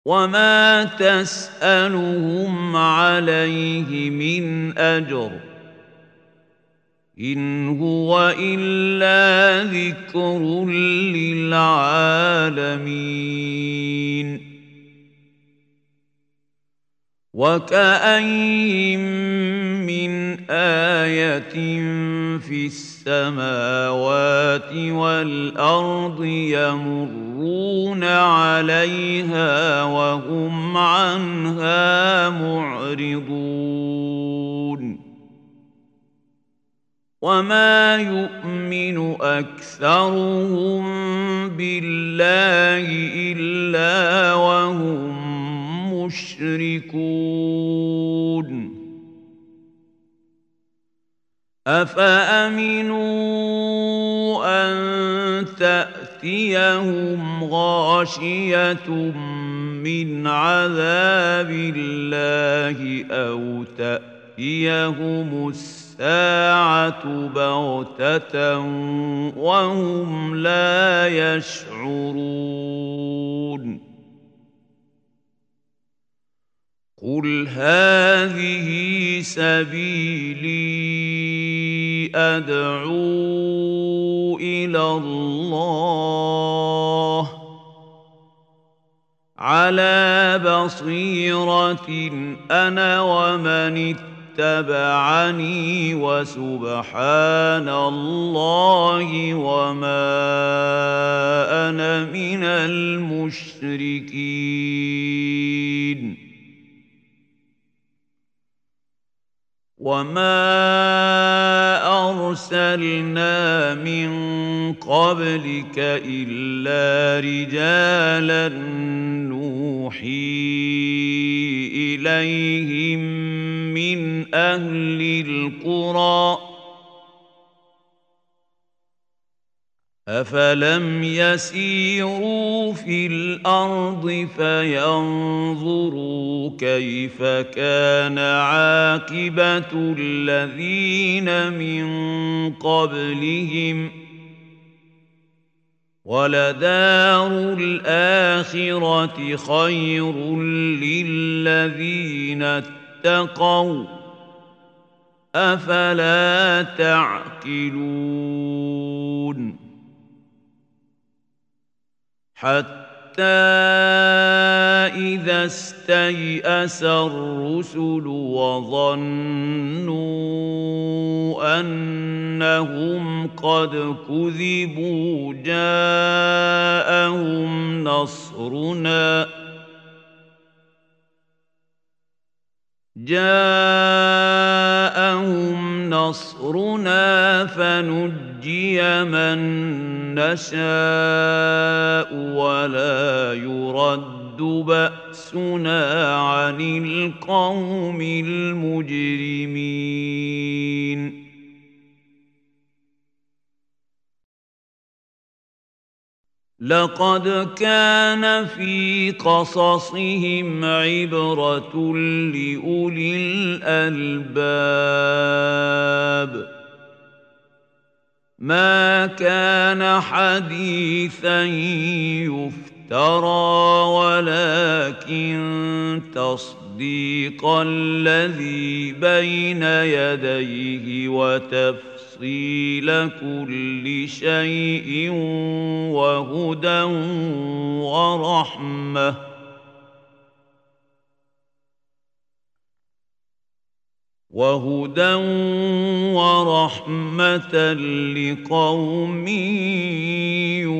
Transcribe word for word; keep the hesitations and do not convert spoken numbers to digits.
وما تسألهم عليه من أجر إن هو إلا ذكر للعالمين وكأين من آية في السماوات والأرض يمرون عليها وهم عنها معرضون وما يؤمن أكثرهم بالله إلا وهم مشركون أفأمنوا أن تأتيهم غاشية من عذاب الله أو تأتيهم الساعة بغتة وهم لا يشعرون قل هذه سبيلي أدعو إلى الله على بصيرة أنا ومن اتبعني وسبحان الله وما أنا من المشركين وما أرسلنا من قبلك إلا رجالا نوحي إليهم من أهل القرى أفلم يسيروا في الأرض فينظروا كيف كان عاقبة الذين من قبلهم ولدار الآخرة خير للذين اتقوا أفلا تعقلون حتى إذا استيأس الرسل وظنوا أنهم قد كذبوا جاءهم نصرنا جاءهم نصرنا فنجي من نشاء ولا يرد بأسنا عن القوم المجرمين لقد كان في قصصهم عبرة لأولي الألباب ما كان حديثا يفترى ولكن تصديق الذي بين يديه وتفصيل كل شيء وهدى ورحمة وهدى ورحمة لقوم